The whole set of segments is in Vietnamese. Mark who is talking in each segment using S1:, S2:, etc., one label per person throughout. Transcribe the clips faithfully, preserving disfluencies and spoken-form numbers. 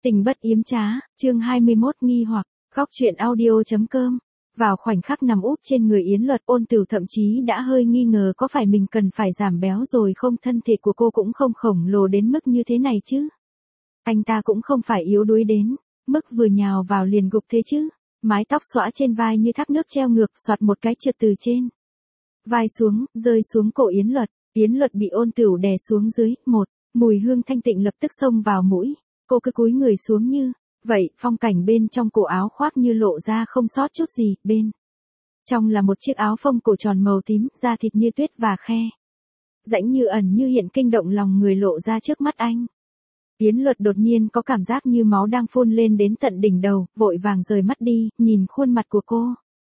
S1: Tình bất yếm trá, chương hai mươi mốt nghi hoặc, góc truyện audio.com. Vào khoảnh khắc nằm úp trên người Yến Luật, Ôn Tửu thậm chí đã hơi nghi ngờ có phải mình cần phải giảm béo rồi không, thân thể của cô cũng không khổng lồ đến mức như thế này chứ. Anh ta cũng không phải yếu đuối đến mức vừa nhào vào liền gục thế chứ. Mái tóc xõa trên vai như thác nước treo ngược, xoạt một cái trượt từ trên vai xuống, rơi xuống cổ Yến Luật. Yến Luật bị Ôn Tửu đè xuống dưới, một mùi hương thanh tịnh lập tức xông vào mũi. Cô cứ cúi người xuống như vậy, phong cảnh bên trong cổ áo khoác như lộ ra không sót chút gì, bên trong là một chiếc áo phông cổ tròn màu tím, da thịt như tuyết và khe rãnh như ẩn như hiện kinh động lòng người lộ ra trước mắt anh. Yến Luật đột nhiên có cảm giác như máu đang phun lên đến tận đỉnh đầu, vội vàng rời mắt đi, nhìn khuôn mặt của cô.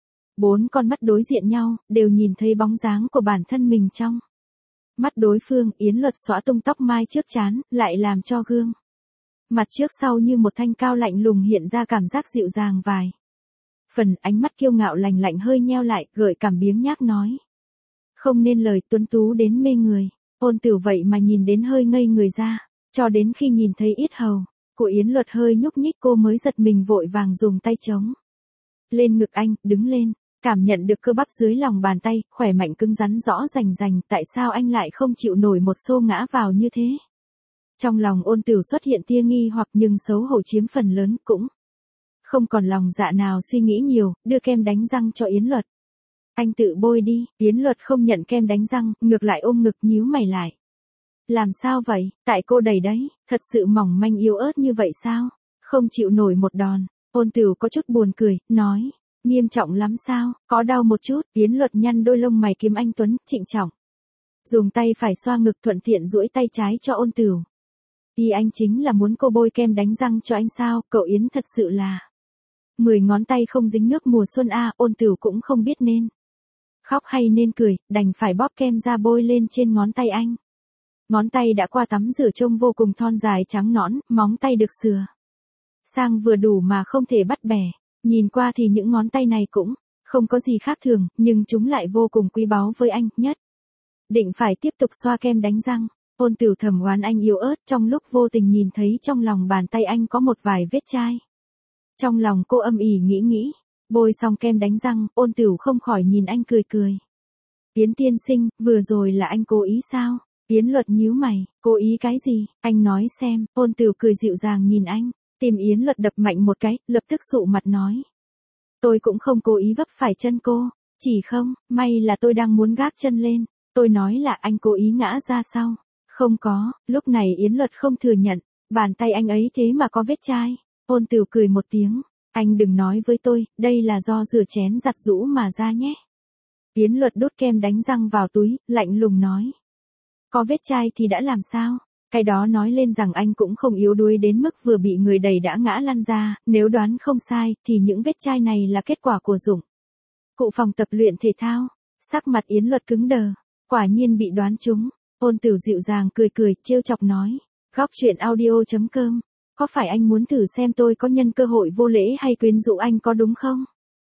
S1: Bốn con mắt đối diện nhau, đều nhìn thấy bóng dáng của bản thân mình trong mắt đối phương. Yến Luật xõa tung tóc mai trước trán, lại làm cho gương mặt trước sau như một thanh cao lạnh lùng hiện ra cảm giác dịu dàng vài phần. Ánh mắt kiêu ngạo lành lạnh hơi nheo lại, gợi cảm biếng nhác nói không nên lời, tuấn tú đến mê người. Ôn Tửu vậy mà nhìn đến hơi ngây người ra, cho đến khi nhìn thấy yết hầu của Yến Luật hơi nhúc nhích cô mới giật mình, vội vàng dùng tay chống lên ngực anh, đứng lên, cảm nhận được cơ bắp dưới lòng bàn tay, khỏe mạnh cứng rắn rõ rành rành. Tại sao anh lại không chịu nổi một xô ngã vào như thế? Trong lòng Ôn Tửu xuất hiện tia nghi hoặc, nhưng xấu hổ chiếm phần lớn, cũng không còn lòng dạ nào suy nghĩ nhiều, đưa kem đánh răng cho Yến Luật. Anh tự bôi đi. Yến Luật không nhận kem đánh răng, ngược lại ôm ngực nhíu mày lại. Làm sao vậy? Tại cô đầy đấy, thật sự mỏng manh yếu ớt như vậy sao? Không chịu nổi một đòn. Ôn Tửu có chút buồn cười, nói, nghiêm trọng lắm sao? Có đau một chút. Yến Luật nhăn đôi lông mày kiếm anh tuấn, trịnh trọng dùng tay phải xoa ngực, thuận tiện duỗi tay trái cho Ôn Tửu. Ý anh chính là muốn cô bôi kem đánh răng cho anh sao? Cậu Yến thật sự là mười ngón tay không dính nước mùa xuân a. À, Ôn Tửu cũng không biết nên khóc hay nên cười, đành phải bóp kem ra bôi lên trên ngón tay anh. Ngón tay đã qua tắm rửa trông vô cùng thon dài trắng nõn, móng tay được sửa sang vừa đủ mà không thể bắt bẻ. Nhìn qua thì những ngón tay này cũng không có gì khác thường, nhưng chúng lại vô cùng quý báu với anh, nhất định phải tiếp tục xoa kem đánh răng. Ôn Tửu thầm oán anh yếu ớt, trong lúc vô tình nhìn thấy trong lòng bàn tay anh có một vài vết chai. Trong lòng cô âm ỉ nghĩ nghĩ, bôi xong kem đánh răng, Ôn Tửu không khỏi nhìn anh cười cười. Yến tiên sinh, vừa rồi là anh cố ý sao? Yến Luật nhíu mày, cố ý cái gì? Anh nói xem. Ôn Tửu cười dịu dàng nhìn anh, tim Yến Luật đập mạnh một cái, lập tức sụ mặt nói. Tôi cũng không cố ý vấp phải chân cô, chỉ không, may là tôi đang muốn gác chân lên. Tôi nói là anh cố ý ngã ra sau. Không có. Lúc này Yến Luật không thừa nhận, bàn tay anh ấy thế mà có vết chai. Ôn Tửu cười một tiếng, anh đừng nói với tôi, đây là do rửa chén giặt giũ mà ra nhé. Yến Luật đút kem đánh răng vào túi, lạnh lùng nói. Có vết chai thì đã làm sao? Cái đó nói lên rằng anh cũng không yếu đuối đến mức vừa bị người đẩy đã ngã lăn ra. Nếu đoán không sai, thì những vết chai này là kết quả của dụng cụ phòng tập luyện thể thao. Sắc mặt Yến Luật cứng đờ, quả nhiên bị đoán trúng. Ôn Tửu dịu dàng cười cười, trêu chọc nói, góc truyện audio.com, có phải anh muốn thử xem tôi có nhân cơ hội vô lễ hay quyến rũ anh có đúng không?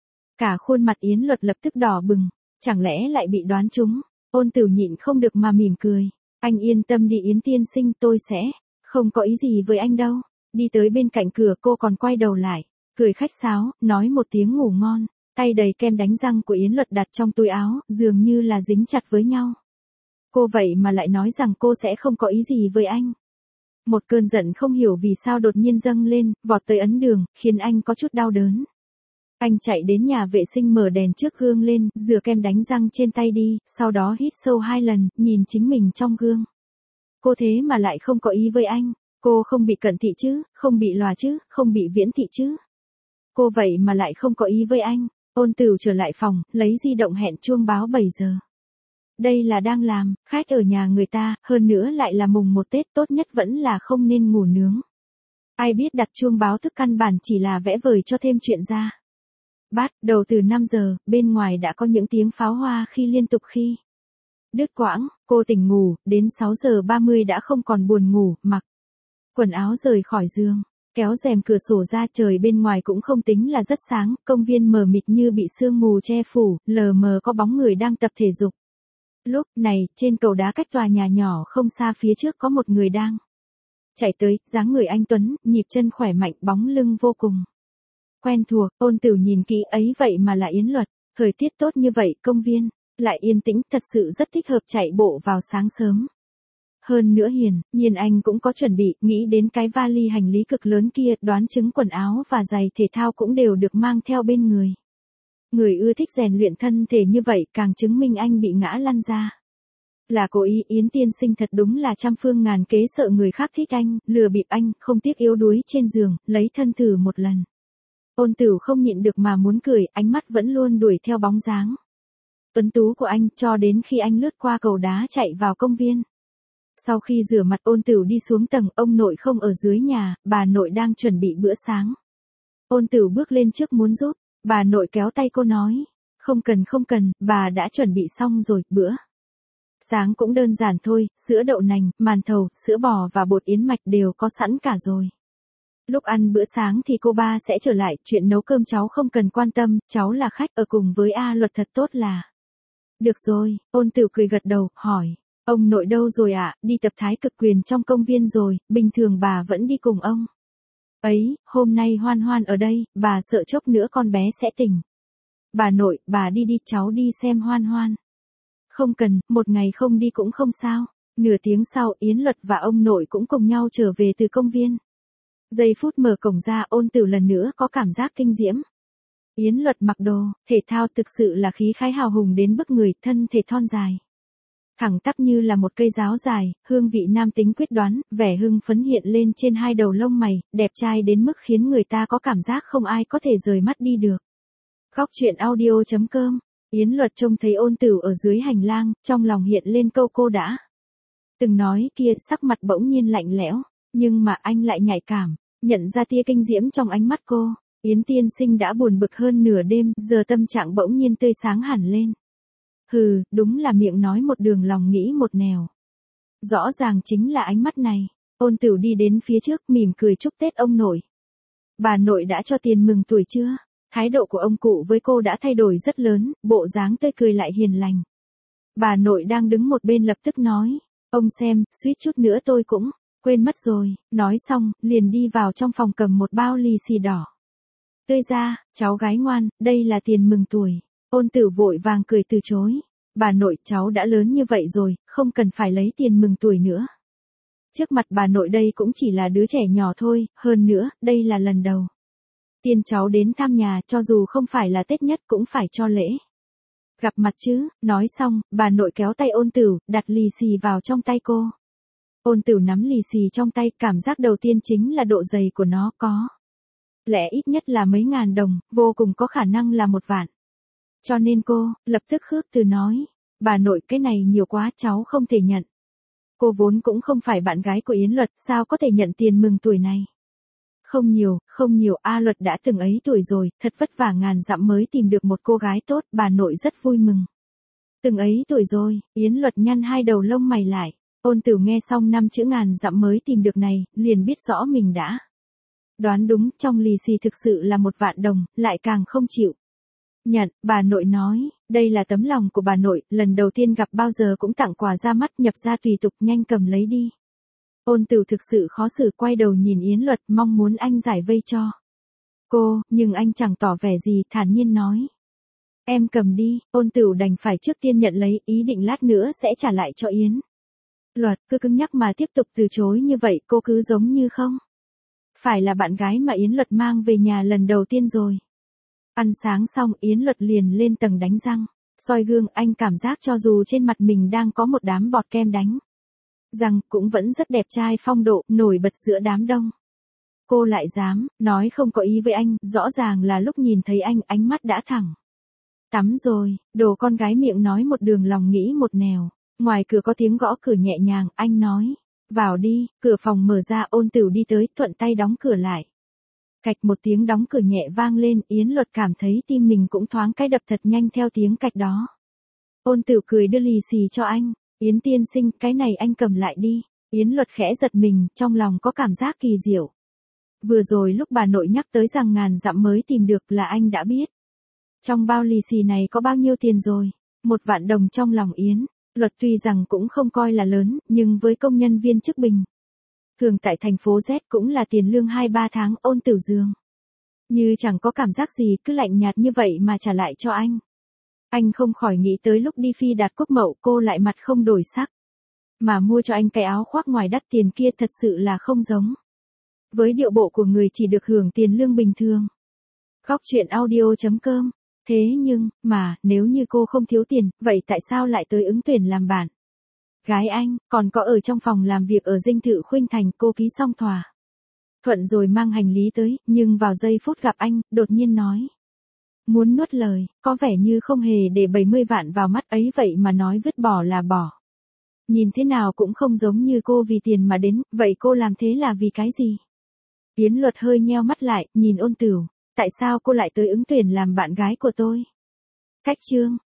S1: Cả khuôn mặt Yến Luật lập tức đỏ bừng, chẳng lẽ lại bị đoán trúng? Ôn Tửu nhịn không được mà mỉm cười, anh yên tâm đi Yến tiên sinh, tôi sẽ không có ý gì với anh đâu. Đi tới bên cạnh cửa cô còn quay đầu lại, cười khách sáo, nói một tiếng ngủ ngon, tay đầy kem đánh răng của Yến Luật đặt trong túi áo, dường như là dính chặt với nhau. Cô vậy mà lại nói rằng cô sẽ không có ý gì với anh. Một cơn giận không hiểu vì sao đột nhiên dâng lên, vọt tới ấn đường, khiến anh có chút đau đớn. Anh chạy đến nhà vệ sinh mở đèn trước gương lên, rửa kem đánh răng trên tay đi, sau đó hít sâu hai lần, nhìn chính mình trong gương. Cô thế mà lại không có ý với anh. Cô không bị cận thị chứ, không bị lòa chứ, không bị viễn thị chứ. Cô vậy mà lại không có ý với anh. Ôn Tửu trở lại phòng, lấy di động hẹn chuông báo bảy giờ. Đây là đang làm, khách ở nhà người ta, hơn nữa lại là mùng một Tết, tốt nhất vẫn là không nên ngủ nướng. Ai biết đặt chuông báo thức căn bản chỉ là vẽ vời cho thêm chuyện ra. Bắt đầu từ năm giờ, bên ngoài đã có những tiếng pháo hoa khi liên tục khi đứt quãng. Cô tỉnh ngủ, đến sáu giờ ba mươi đã không còn buồn ngủ, mặc quần áo rời khỏi giường, kéo rèm cửa sổ ra. Trời bên ngoài cũng không tính là rất sáng, công viên mờ mịt như bị sương mù che phủ, lờ mờ có bóng người đang tập thể dục. Lúc này, trên cầu đá cách tòa nhà nhỏ không xa phía trước có một người đang Chạy tới, dáng người anh tuấn, nhịp chân khỏe mạnh, bóng lưng vô cùng quen thuộc. Ôn Tử nhìn kỹ, ấy vậy mà là Yến Luật. Thời tiết tốt như vậy, công viên lại yên tĩnh, thật sự rất thích hợp chạy bộ vào sáng sớm. Hơn nữa hiển nhiên anh cũng có chuẩn bị, nghĩ đến cái vali hành lý cực lớn kia, đoán chứng quần áo và giày thể thao cũng đều được mang theo bên người. Người ưa thích rèn luyện thân thể như vậy càng chứng minh anh bị ngã lăn ra là cố ý. Yến tiên sinh thật đúng là trăm phương ngàn kế, sợ người khác thích anh, lừa bịp anh, không tiếc yếu đuối trên giường, lấy thân thử một lần. Ôn Tử không nhịn được mà muốn cười, ánh mắt vẫn luôn đuổi theo bóng dáng tuấn tú của anh, cho đến khi anh lướt qua cầu đá chạy vào công viên. Sau khi rửa mặt, Ôn Tử đi xuống tầng, ông nội không ở dưới nhà, bà nội đang chuẩn bị bữa sáng. Ôn Tử bước lên trước muốn giúp, bà nội kéo tay cô nói, không cần không cần, bà đã chuẩn bị xong rồi, bữa sáng cũng đơn giản thôi, sữa đậu nành, màn thầu, sữa bò và bột yến mạch đều có sẵn cả rồi. Lúc ăn bữa sáng thì cô ba sẽ trở lại, chuyện nấu cơm cháu không cần quan tâm, cháu là khách ở cùng với A Luật thật tốt là được rồi. Ôn Tử cười gật đầu, hỏi, ông nội đâu rồi ạ? À? Đi tập thái cực quyền trong công viên rồi, bình thường bà vẫn đi cùng ông ấy, hôm nay Hoan Hoan ở đây, bà sợ chốc nữa con bé sẽ tỉnh. Bà nội, bà đi đi, cháu đi xem Hoan Hoan. Không cần, một ngày không đi cũng không sao. Nửa tiếng sau, Yến Luật và ông nội cũng cùng nhau trở về từ công viên. Giây phút mở cổng ra, Ôn Tử lần nữa có cảm giác kinh diễm. Yến Luật mặc đồ thể thao thực sự là khí khái hào hùng đến bức người, thân thể thon dài, thẳng tắp như là một cây giáo dài, hương vị nam tính quyết đoán, vẻ hưng phấn hiện lên trên hai đầu lông mày, đẹp trai đến mức khiến người ta có cảm giác không ai có thể rời mắt đi được. Góc truyện audio chấm com. Yến Luật trông thấy Ôn Tử ở dưới hành lang, trong lòng hiện lên câu cô đã từng nói kia, sắc mặt bỗng nhiên lạnh lẽo, nhưng mà anh lại nhạy cảm, nhận ra tia kinh diễm trong ánh mắt cô. Yến tiên sinh đã buồn bực hơn nửa đêm, giờ tâm trạng bỗng nhiên tươi sáng hẳn lên. Hừ, đúng là miệng nói một đường lòng nghĩ một nẻo. Rõ ràng chính là ánh mắt này. Ôn Tử đi đến phía trước, mỉm cười chúc Tết ông nội. Bà nội đã cho tiền mừng tuổi chưa? Thái độ của ông cụ với cô đã thay đổi rất lớn, bộ dáng tươi cười lại hiền lành. Bà nội đang đứng một bên lập tức nói, ông xem, suýt chút nữa tôi cũng quên mất rồi. Nói xong, liền đi vào trong phòng cầm một bao lì xì đỏ tươi ra, cháu gái ngoan, đây là tiền mừng tuổi. Ôn Tử vội vàng cười từ chối. Bà nội, cháu đã lớn như vậy rồi, không cần phải lấy tiền mừng tuổi nữa. Trước mặt bà nội đây cũng chỉ là đứa trẻ nhỏ thôi, hơn nữa, đây là lần đầu tiên cháu đến thăm nhà, cho dù không phải là Tết nhất cũng phải cho lễ gặp mặt chứ. Nói xong, bà nội kéo tay Ôn Tử, đặt lì xì vào trong tay cô. Ôn Tử nắm lì xì trong tay, cảm giác đầu tiên chính là độ dày của nó, có lẽ ít nhất là mấy ngàn đồng, vô cùng có khả năng là một vạn. Cho nên cô, lập tức khước từ nói, bà nội cái này nhiều quá, cháu không thể nhận. Cô vốn cũng không phải bạn gái của Yến Luật, sao có thể nhận tiền mừng tuổi này. Không nhiều, không nhiều, A Luật đã từng ấy tuổi rồi, thật vất vả ngàn dặm mới tìm được một cô gái tốt, bà nội rất vui mừng. Từng ấy tuổi rồi, Yến Luật nhăn hai đầu lông mày lại. Ôn Tử nghe xong năm chữ ngàn dặm mới tìm được này, liền biết rõ mình đã đoán đúng, trong lì xì thực sự là một vạn đồng, lại càng không chịu nhận. Bà nội nói, đây là tấm lòng của bà nội, lần đầu tiên gặp bao giờ cũng tặng quà ra mắt, nhập ra tùy tục, nhanh cầm lấy đi. Ôn Tử thực sự khó xử, quay đầu nhìn Yến Luật, mong muốn anh giải vây cho cô, nhưng anh chẳng tỏ vẻ gì, thản nhiên nói, em cầm đi. Ôn Tử đành phải trước tiên nhận lấy, ý định lát nữa sẽ trả lại cho Yến Luật, cứ cứng nhắc mà tiếp tục từ chối như vậy, cô cứ giống như không phải là bạn gái mà Yến Luật mang về nhà lần đầu tiên rồi. Ăn sáng xong, Yến Luật liền lên tầng đánh răng. Soi gương, anh cảm giác cho dù trên mặt mình đang có một đám bọt kem đánh răng, cũng vẫn rất đẹp trai phong độ, nổi bật giữa đám đông. Cô lại dám nói không có ý với anh, rõ ràng là lúc nhìn thấy anh, ánh mắt đã thẳng tắm rồi. Đồ con gái miệng nói một đường lòng nghĩ một nẻo. Ngoài cửa có tiếng gõ cửa nhẹ nhàng, anh nói, vào đi. Cửa phòng mở ra, Ôn Tử đi tới, thuận tay đóng cửa lại. Cạch một tiếng đóng cửa nhẹ vang lên, Yến Luật cảm thấy tim mình cũng thoáng cái đập thật nhanh theo tiếng cạch đó. Ôn Tử cười đưa lì xì cho anh. Yến tiên sinh, cái này anh cầm lại đi. Yến Luật khẽ giật mình, trong lòng có cảm giác kỳ diệu. Vừa rồi lúc bà nội nhắc tới rằng ngàn dặm mới tìm được là anh đã biết. Trong bao lì xì này có bao nhiêu tiền rồi? Một vạn đồng. Trong lòng Yến Luật tuy rằng cũng không coi là lớn, nhưng với công nhân viên chức bình Thường tại thành phố Z cũng là tiền lương hai ba tháng. Ôn Tiểu Dương như chẳng có cảm giác gì, cứ lạnh nhạt như vậy mà trả lại cho anh. Anh không khỏi nghĩ tới lúc đi phi đạt quốc mậu cô lại mặt không đổi sắc. Mà mua cho anh cái áo khoác ngoài đắt tiền kia thật sự là không giống. Với điệu bộ của người chỉ được hưởng tiền lương bình thường. Khóc chuyện audio chấm com. Thế nhưng, mà, nếu như cô không thiếu tiền, vậy tại sao lại tới ứng tuyển làm bạn gái anh, còn có ở trong phòng làm việc ở dinh thự Khuynh Thành. Cô ký xong thỏa thuận rồi mang hành lý tới, nhưng vào giây phút gặp anh, đột nhiên nói. Muốn nuốt lời, có vẻ như không hề để bảy mươi vạn vào mắt ấy vậy mà nói vứt bỏ là bỏ. Nhìn thế nào cũng không giống như cô vì tiền mà đến, vậy cô làm thế là vì cái gì? Yến Luật hơi nheo mắt lại, nhìn Ôn Tửu, tại sao cô lại tới ứng tuyển làm bạn gái của tôi? Cách chương